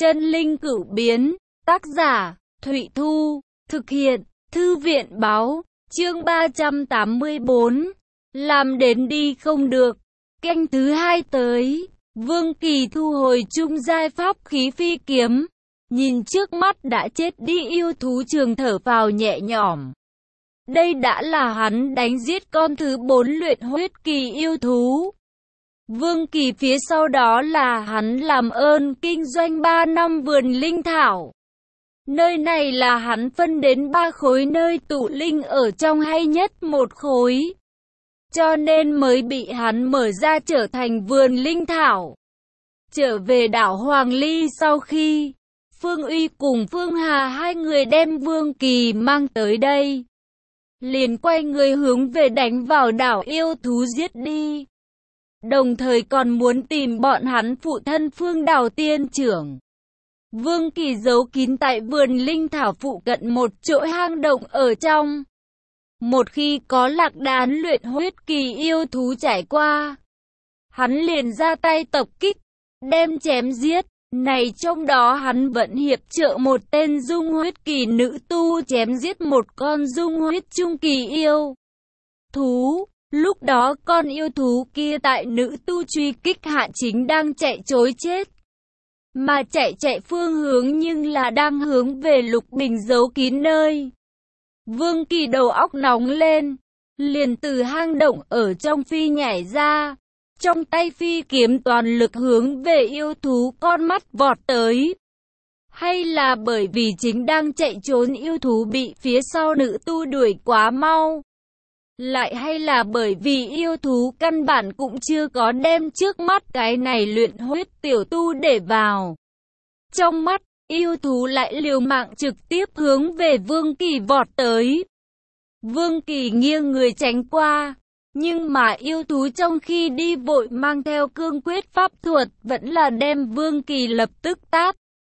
Chân linh cửu biến, tác giả, Thụy Thu, thực hiện, Thư viện báo, chương 384, làm đến đi không được, canh thứ hai tới, Vương Kỳ thu hồi trung giai pháp khí phi kiếm, nhìn trước mắt đã chết đi yêu thú trường thở vào nhẹ nhõm. Đây đã là hắn đánh giết con thứ 4 luyện huyết kỳ yêu thú. Vương Kỳ phía sau đó là hắn làm ơn kinh doanh 3 năm vườn linh thảo. Nơi này là hắn phân đến 3 khối nơi tụ linh ở trong hay nhất một khối. Cho nên mới bị hắn mở ra trở thành vườn linh thảo. Trở về đảo Hoàng Ly sau khi Phương Uy cùng Phương Hà hai người đem Vương Kỳ mang tới đây, liền quay người hướng về đánh vào đảo yêu thú giết đi. Đồng thời còn muốn tìm bọn hắn phụ thân Phương Đào tiên trưởng. Vương Kỳ giấu kín tại vườn linh thảo phụ cận một chỗ hang động ở trong. Một khi có lạc đán luyện huyết kỳ yêu thú trải qua, hắn liền ra tay tập kích, đem chém giết. Này trong đó hắn vẫn hiệp trợ một tên dung huyết kỳ nữ tu chém giết một con dung huyết trung kỳ yêu thú. Lúc đó con yêu thú kia tại nữ tu truy kích hạ chính đang chạy trối chết. Mà chạy phương hướng nhưng là đang hướng về Lục Bình giấu kín nơi. Vương Kỳ đầu óc nóng lên, liền từ hang động ở trong phi nhảy ra. Trong tay phi kiếm toàn lực hướng về yêu thú con mắt vọt tới. Hay là bởi vì chính đang chạy trốn yêu thú bị phía sau nữ tu đuổi quá mau? Lại hay là bởi vì yêu thú căn bản cũng chưa có đem trước mắt cái này luyện huyết tiểu tu để vào trong mắt, yêu thú lại liều mạng trực tiếp hướng về Vương Kỳ vọt tới. Vương Kỳ nghiêng người tránh qua, nhưng mà yêu thú trong khi đi vội mang theo cương quyết pháp thuật vẫn là đem Vương Kỳ lập tức tát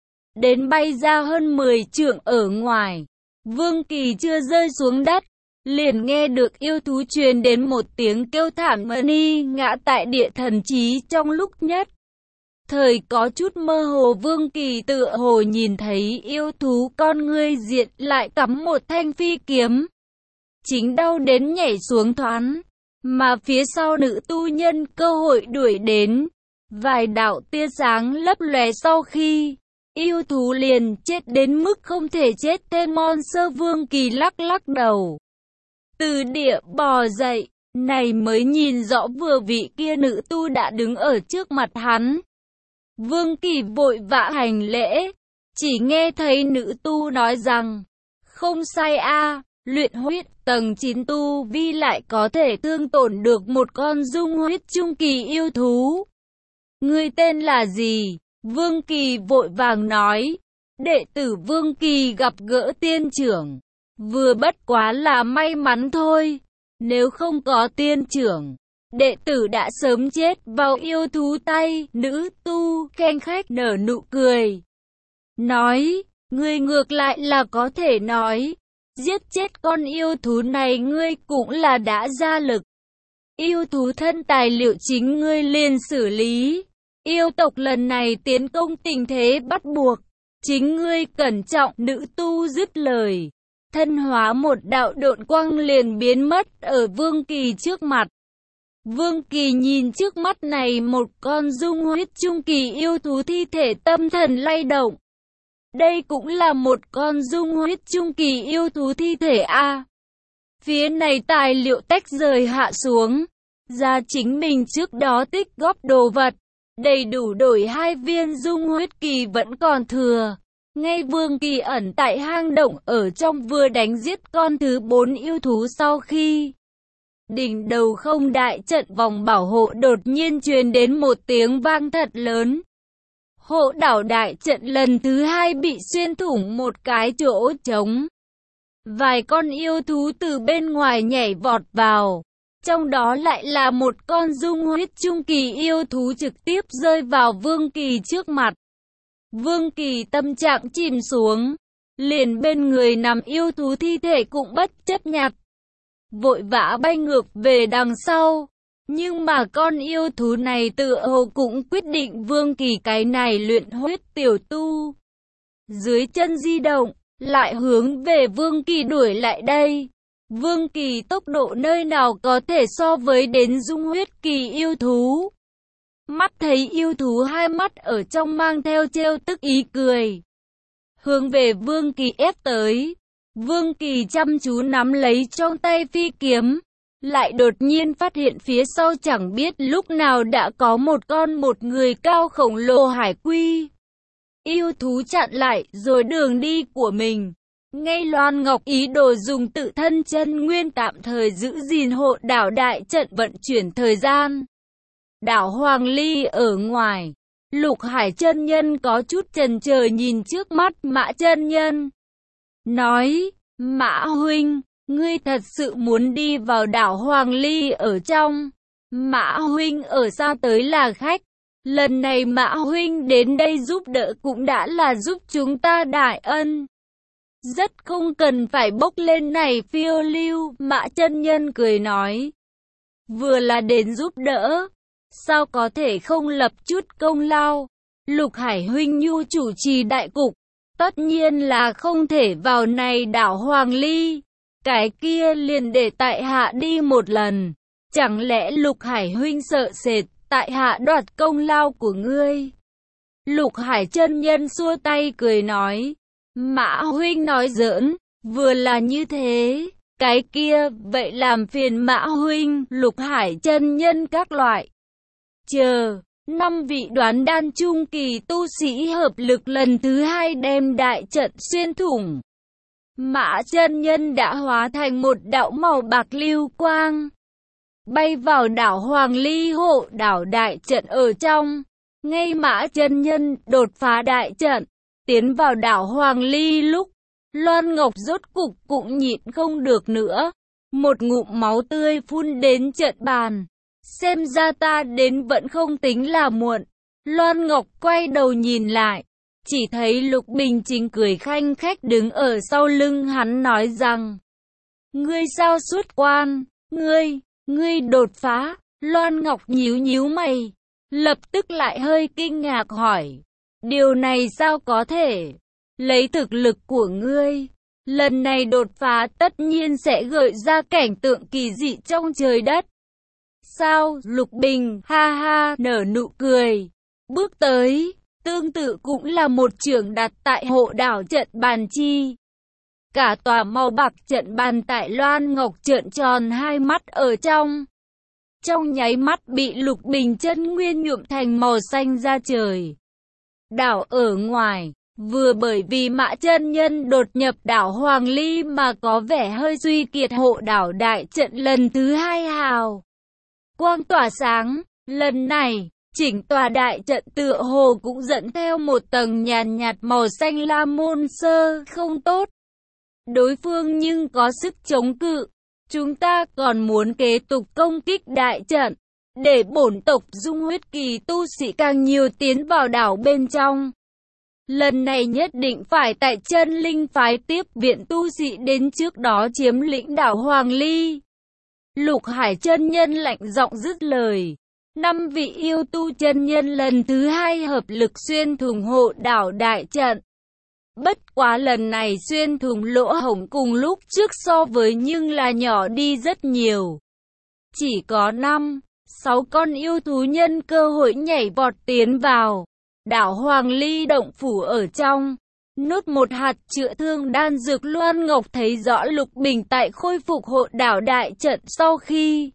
đến bay ra hơn 10 trượng ở ngoài. Vương Kỳ chưa rơi xuống đất, liền nghe được yêu thú truyền đến một tiếng kêu thảm ni ngã tại địa thần trí. Trong lúc nhất thời có chút mơ hồ, Vương Kỳ tựa hồ nhìn thấy yêu thú con ngươi diện lại cắm một thanh phi kiếm, chính đau đến nhảy xuống thoáng. Mà phía sau nữ tu nhân cơ hội đuổi đến, vài đạo tia sáng lấp lóe sau khi yêu thú liền chết đến mức không thể chết thêm. Monster Vương Kỳ lắc lắc đầu, từ địa bò dậy, này mới nhìn rõ vừa vị kia nữ tu đã đứng ở trước mặt hắn. Vương Kỳ vội vã hành lễ, chỉ nghe thấy nữ tu nói rằng, không sai a, luyện huyết tầng 9 tu vi lại có thể thương tổn được một con dung huyết trung kỳ yêu thú. Ngươi tên là gì? Vương Kỳ vội vàng nói, đệ tử Vương Kỳ gặp gỡ tiên trưởng, vừa bất quá là may mắn thôi, nếu không có tiên trưởng, đệ tử đã sớm chết vào yêu thú tay. Nữ tu khen khách nở nụ cười, nói, ngươi ngược lại là có thể nói, giết chết con yêu thú này ngươi cũng là đã ra lực. Yêu thú thân tài liệu chính ngươi liền xử lý. Yêu tộc lần này tiến công tình thế bắt buộc, chính ngươi cẩn trọng. Nữ tu dứt lời, thân hóa một đạo độn quang liền biến mất ở Vương Kỳ trước mặt. Vương Kỳ nhìn trước mắt này một con dung huyết trung kỳ yêu thú thi thể, tâm thần lay động. Đây cũng là một con dung huyết trung kỳ yêu thú thi thể a. Phía này tài liệu tách rời hạ xuống, ra chính mình trước đó tích góp đồ vật, đầy đủ đổi 2 viên dung huyết kỳ vẫn còn thừa. Ngay Vương Kỳ ẩn tại hang động ở trong vừa đánh giết con thứ 4 yêu thú sau khi đỉnh đầu không đại trận vòng bảo hộ đột nhiên truyền đến một tiếng vang thật lớn. Hộ đảo đại trận lần thứ 2 bị xuyên thủng một cái chỗ trống. Vài con yêu thú từ bên ngoài nhảy vọt vào, trong đó lại là một con dung huyết trung kỳ yêu thú trực tiếp rơi vào Vương Kỳ trước mặt. Vương Kỳ tâm trạng chìm xuống, liền bên người nằm yêu thú thi thể cũng bất chấp nhặt, vội vã bay ngược về đằng sau. Nhưng mà con yêu thú này tựa hồ cũng quyết định Vương Kỳ cái này luyện huyết tiểu tu. Dưới chân di động, lại hướng về Vương Kỳ đuổi lại đây. Vương Kỳ tốc độ nơi nào có thể so với đến dung huyết kỳ yêu thú. Mắt thấy yêu thú hai mắt ở trong mang theo trêu tức ý cười. Hướng về Vương Kỳ ép tới. Vương Kỳ chăm chú nắm lấy trong tay phi kiếm. Lại đột nhiên phát hiện phía sau chẳng biết lúc nào đã có một người cao khổng lồ hải quy. Yêu thú chặn lại rồi đường đi của mình. Ngay Loan Ngọc ý đồ dùng tự thân chân nguyên tạm thời giữ gìn hộ đảo đại trận vận chuyển thời gian. Đảo Hoàng Ly ở ngoài, Lục Hải chân nhân có chút chần chờ nhìn trước mắt Mã chân nhân. Nói, Mã huynh, ngươi thật sự muốn đi vào đảo Hoàng Ly ở trong. Mã huynh ở xa tới là khách. Lần này Mã huynh đến đây giúp đỡ cũng đã là giúp chúng ta đại ân. Rất không cần phải bốc lên này phiêu lưu, Mã chân nhân cười nói. Vừa là đến giúp đỡ, sao có thể không lập chút công lao. Lục Hải huynh nhu chủ trì đại cục, tất nhiên là không thể vào này đảo Hoàng Ly. Cái kia liền để tại hạ đi một lần. Chẳng lẽ Lục Hải huynh sợ sệt tại hạ đoạt công lao của ngươi? Lục Hải chân nhân xua tay cười nói. Mã huynh nói giỡn, vừa là như thế. Cái kia, vậy làm phiền Mã huynh, Lục Hải chân nhân các loại. Chờ, 5 vị đoán đan trung kỳ tu sĩ hợp lực lần thứ 2 đem đại trận xuyên thủng. Mã chân nhân đã hóa thành một đạo màu bạc lưu quang, bay vào đảo Hoàng Ly hộ đảo đại trận ở trong. Ngay Mã chân nhân đột phá đại trận, tiến vào đảo Hoàng Ly lúc, Loan Ngọc rốt cục cũng nhịn không được nữa. Một ngụm máu tươi phun đến trận bàn. Xem ra ta đến vẫn không tính là muộn. Loan Ngọc quay đầu nhìn lại. Chỉ thấy Lục Bình Chính cười khanh khách đứng ở sau lưng hắn nói rằng. Ngươi sao xuất quan? Ngươi đột phá. Loan Ngọc nhíu nhíu mày. Lập tức lại hơi kinh ngạc hỏi. Điều này sao có thể? Lấy thực lực của ngươi, lần này đột phá tất nhiên sẽ gợi ra cảnh tượng kỳ dị trong trời đất. Sao? Lục Bình ha ha nở nụ cười. Bước tới, tương tự cũng là một chưởng đặt tại hộ đảo trận bàn chi. Cả tòa màu bạc trận bàn tại Loan Ngọc trợn tròn hai mắt ở trong. Trong nháy mắt bị Lục Bình chân nguyên nhuộm thành màu xanh da trời. Đảo ở ngoài, vừa bởi vì Mã chân nhân đột nhập đảo Hoàng Ly mà có vẻ hơi suy kiệt hộ đảo đại trận lần thứ 2 hào quang tỏa sáng. Lần này, chỉnh tòa đại trận tựa hồ cũng dẫn theo một tầng nhàn nhạt màu xanh lam môn sơ không tốt. Đối phương nhưng có sức chống cự. Chúng ta còn muốn kế tục công kích đại trận, để bổn tộc dung huyết kỳ tu sĩ càng nhiều tiến vào đảo bên trong. Lần này nhất định phải tại chân linh phái tiếp viện tu sĩ đến trước đó chiếm lĩnh đảo Hoàng Ly. Lục Hải chân nhân lạnh giọng dứt lời. 5 vị yêu tu chân nhân lần thứ 2 hợp lực xuyên thủng hộ đảo đại trận. Bất quá lần này xuyên thủng lỗ hổng cùng lúc trước so với nhưng là nhỏ đi rất nhiều. Chỉ có 5-6 con yêu thú nhân cơ hội nhảy vọt tiến vào đảo Hoàng Ly động phủ ở trong. Nốt một hạt chữa thương đan dược. Loan Ngọc thấy rõ Lục Bình tại khôi phục hộ đảo đại trận sau khi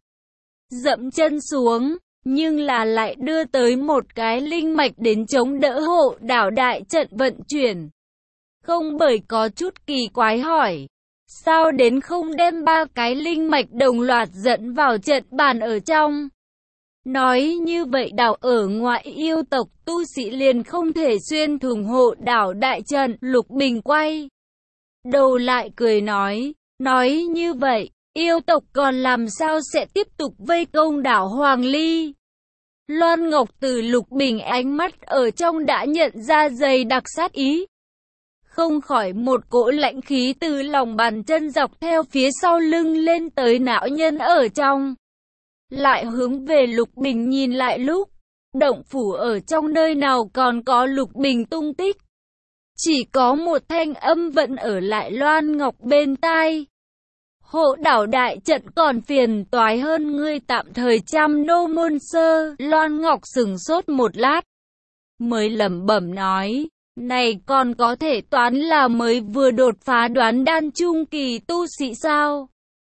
dẫm chân xuống, nhưng là lại đưa tới một cái linh mạch đến chống đỡ hộ đảo đại trận vận chuyển. Không bởi có chút kỳ quái hỏi, sao đến không đem 3 cái linh mạch đồng loạt dẫn vào trận bàn ở trong? Nói như vậy đảo ở ngoại yêu tộc tu sĩ liền không thể xuyên thủng hộ đảo đại trận. Lục Bình quay đầu lại cười nói như vậy, yêu tộc còn làm sao sẽ tiếp tục vây công đảo Hoàng Ly? Loan Ngọc từ Lục Bình ánh mắt ở trong đã nhận ra dày đặc sát ý. Không khỏi một cỗ lãnh khí từ lòng bàn chân dọc theo phía sau lưng lên tới não nhân ở trong. lại hướng về Lục Bình nhìn lại lúc. Động phủ ở trong nơi nào còn có Lục Bình tung tích. Chỉ có một thanh âm vẫn ở lại Loan Ngọc bên tai. Hộ đảo đại trận còn phiền toái hơn ngươi tạm thời chăm nô môn sơ. Loan Ngọc sững sốt một lát, mới lẩm bẩm nói, này còn có thể toán là mới vừa đột phá đoán đan trung kỳ tu sĩ sao?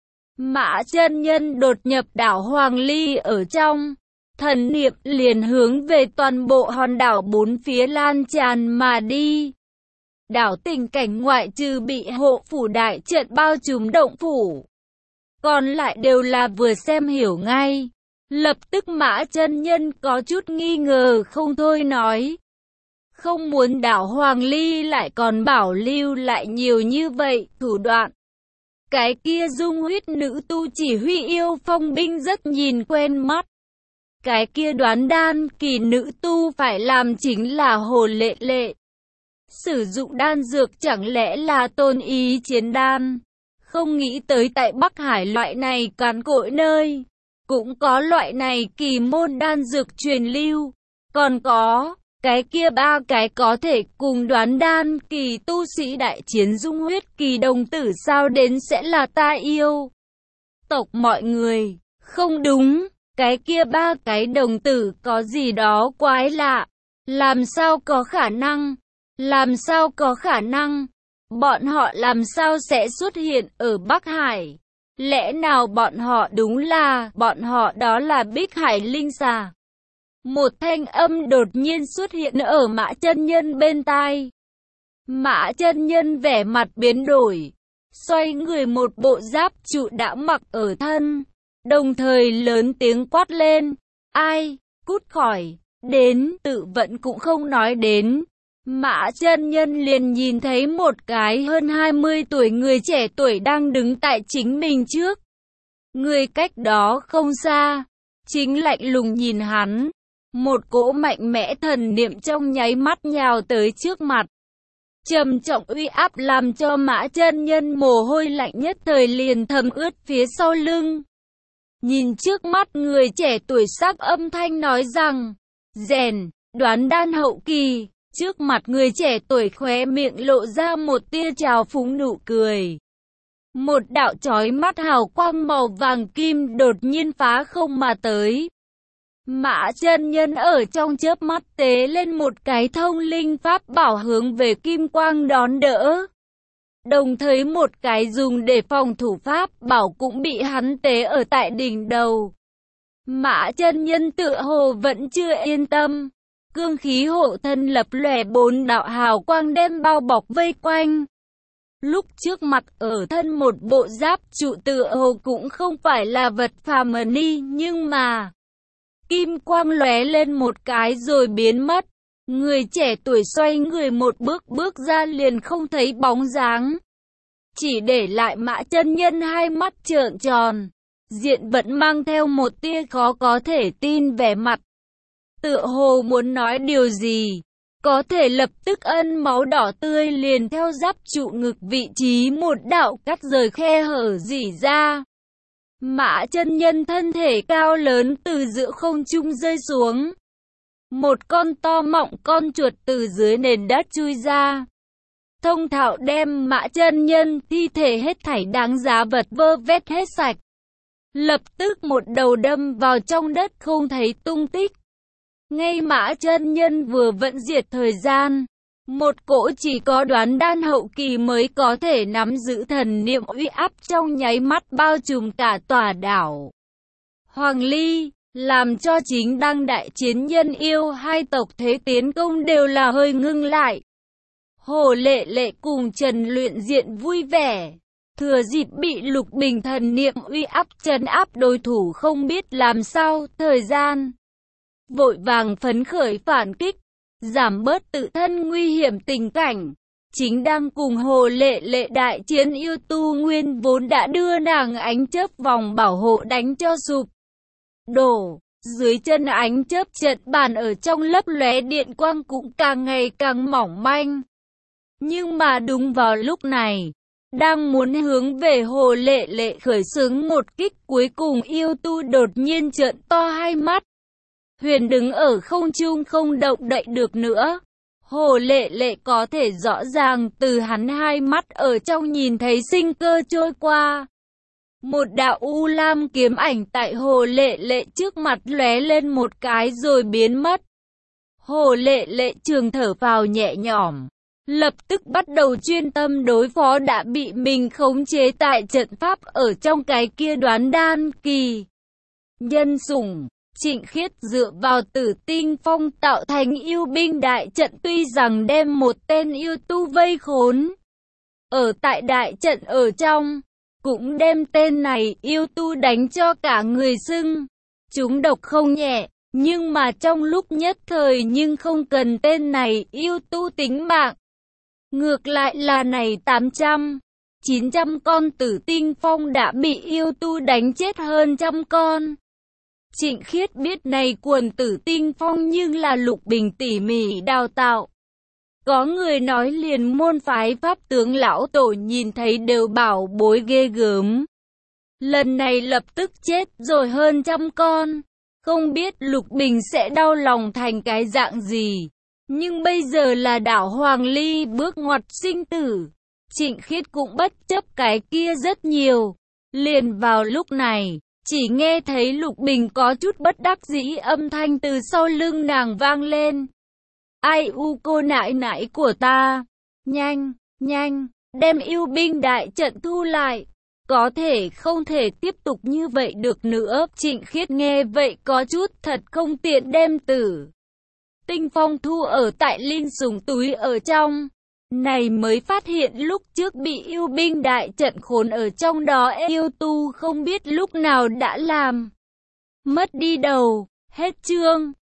Mã chân nhân đột nhập đảo Hoàng Ly ở trong. Thần niệm liền hướng về toàn bộ hòn đảo bốn phía lan tràn mà đi. Đảo tình cảnh ngoại trừ bị hộ phủ đại trận bao trùm động phủ, còn lại đều là vừa xem hiểu ngay. Lập tức Mã chân nhân có chút nghi ngờ không thôi nói. Không muốn đảo Hoàng Ly lại còn bảo lưu lại nhiều như vậy thủ đoạn. Cái kia dung huyết nữ tu chỉ huy yêu phong binh rất nhìn quen mắt. Cái kia đoán đan kỳ nữ tu phải làm chính là Hồ Lệ Lệ. Sử dụng đan dược chẳng lẽ là Tôn Ý chiến đan. Không nghĩ tới tại Bắc Hải loại này càn cỗi nơi, cũng có loại này kỳ môn đan dược truyền lưu. Còn có, cái kia ba cái có thể cùng đoán đan kỳ tu sĩ đại chiến dung huyết kỳ đồng tử sao đến sẽ là ta yêu tộc mọi người. Không đúng, cái kia ba cái đồng tử có gì đó quái lạ. Làm sao có khả năng? Làm sao có khả năng? Bọn họ làm sao sẽ xuất hiện ở Bắc Hải? Lẽ nào bọn họ đúng là, bọn họ đó là Bích Hải Linh Xà? Một thanh âm đột nhiên xuất hiện ở Mã chân nhân bên tai. Mã chân nhân vẻ mặt biến đổi, xoay người một bộ giáp trụ đã mặc ở thân, đồng thời lớn tiếng quát lên, ai, cút khỏi, đến, tự vận cũng không nói đến. Mã chân nhân liền nhìn thấy một cái hơn 20 tuổi người trẻ tuổi đang đứng tại chính mình trước. Người cách đó không xa, chính lạnh lùng nhìn hắn. Một cỗ mạnh mẽ thần niệm trong nháy mắt nhào tới trước mặt. Trầm trọng uy áp làm cho Mã chân nhân mồ hôi lạnh nhất thời liền thấm ướt phía sau lưng. Nhìn trước mắt người trẻ tuổi sắc âm thanh nói rằng, rèn, đoán đan hậu kỳ. Trước mặt người trẻ tuổi khóe miệng lộ ra một tia trào phúng nụ cười. Một đạo chói mắt hào quang màu vàng kim đột nhiên phá không mà tới. Mã chân nhân ở trong chớp mắt tế lên một cái thông linh pháp bảo hướng về kim quang đón đỡ. Đồng thời một cái dùng để phòng thủ pháp bảo cũng bị hắn tế ở tại đỉnh đầu. Mã chân nhân tựa hồ vẫn chưa yên tâm. Cương khí hộ thân lập lòe bốn đạo hào quang đem bao bọc vây quanh. Lúc trước mặt ở thân một bộ giáp trụ tựa hồ cũng không phải là vật phàm ni, nhưng mà kim quang lóe lên một cái rồi biến mất. Người trẻ tuổi xoay người một bước ra liền không thấy bóng dáng. Chỉ để lại Mã chân nhân hai mắt trợn tròn, diện vẫn mang theo một tia khó có thể tin vẻ mặt. Tựa hồ muốn nói điều gì, có thể lập tức ân máu đỏ tươi liền theo giáp trụ ngực vị trí một đạo cắt rời khe hở rỉ ra. Mã chân nhân thân thể cao lớn từ giữa không trung rơi xuống. Một con to mọng con chuột từ dưới nền đất chui ra. Thông thạo đem Mã chân nhân thi thể hết thảy đáng giá vật vơ vét hết sạch. Lập tức một đầu đâm vào trong đất không thấy tung tích. Ngay Mã chân nhân vừa vận diệt thời gian, một cỗ chỉ có đoán đan hậu kỳ mới có thể nắm giữ thần niệm uy áp trong nháy mắt bao trùm cả tòa đảo Hoàng Ly, làm cho chính đang đại chiến nhân yêu hai tộc thế tiến công đều là hơi ngưng lại. Hồ Lệ Lệ cùng Trần Luyện Diện vui vẻ, thừa dịp bị Lục Bình thần niệm uy áp trấn áp đối thủ không biết làm sao thời gian, vội vàng phấn khởi phản kích, giảm bớt tự thân nguy hiểm tình cảnh. Chính đang cùng Hồ Lệ Lệ đại chiến yêu tu nguyên vốn đã đưa nàng ánh chớp vòng bảo hộ đánh cho sụp đổ. Dưới chân ánh chớp trận bàn ở trong lấp lóe điện quang cũng càng ngày càng mỏng manh. Nhưng mà đúng vào lúc này, Đang muốn hướng về Hồ Lệ Lệ khởi xướng một kích cuối cùng, yêu tu đột nhiên trợn to hai mắt. Huyền đứng ở không trung không động đậy được nữa. Hồ Lệ Lệ có thể rõ ràng từ hắn hai mắt ở trong nhìn thấy sinh cơ trôi qua. Một đạo u lam kiếm ảnh tại Hồ Lệ Lệ trước mặt lóe lên một cái rồi biến mất. Hồ Lệ Lệ trường thở phào nhẹ nhõm, lập tức bắt đầu chuyên tâm đối phó đã bị mình khống chế tại trận pháp ở trong cái kia Đoán Đan kỳ. Nhân sủng, Trịnh Khiết dựa vào Tử Tinh Phong tạo thành yêu binh đại trận, tuy rằng đem một tên yêu tu vây khốn ở tại đại trận ở trong, cũng đem tên này yêu tu đánh cho cả người sưng chúng độc không nhẹ, nhưng mà trong lúc nhất thời nhưng không cần tên này yêu tu tính mạng. Ngược lại là này 800, 900 con Tử Tinh Phong đã bị yêu tu đánh chết hơn trăm con. Trịnh Khiết biết này quần Tử Tinh Phong nhưng là Lục Bình tỉ mỉ đào tạo. Có người nói liền môn phái pháp tướng lão tổ nhìn thấy đều bảo bối ghê gớm. Lần này lập tức chết rồi hơn trăm con. Không biết Lục Bình sẽ đau lòng thành cái dạng gì. Nhưng bây giờ là đảo Hoàng Ly bước ngoặt sinh tử. Trịnh Khiết cũng bất chấp cái kia rất nhiều. Liền vào lúc này, chỉ nghe thấy Lục Bình có chút bất đắc dĩ âm thanh từ sau lưng nàng vang lên. Ai u cô nãi nãi của ta, nhanh, nhanh, đem yêu binh đại trận thu lại. Có thể không thể tiếp tục như vậy được nữa. Trịnh Khiết nghe vậy có chút thật không tiện đem Tử Tinh Phong thu ở tại linh sủng túi ở trong. Này mới phát hiện lúc trước bị yêu binh đại trận khốn ở trong đó, yêu tu không biết lúc nào đã làm mất đi đầu. Hết chương.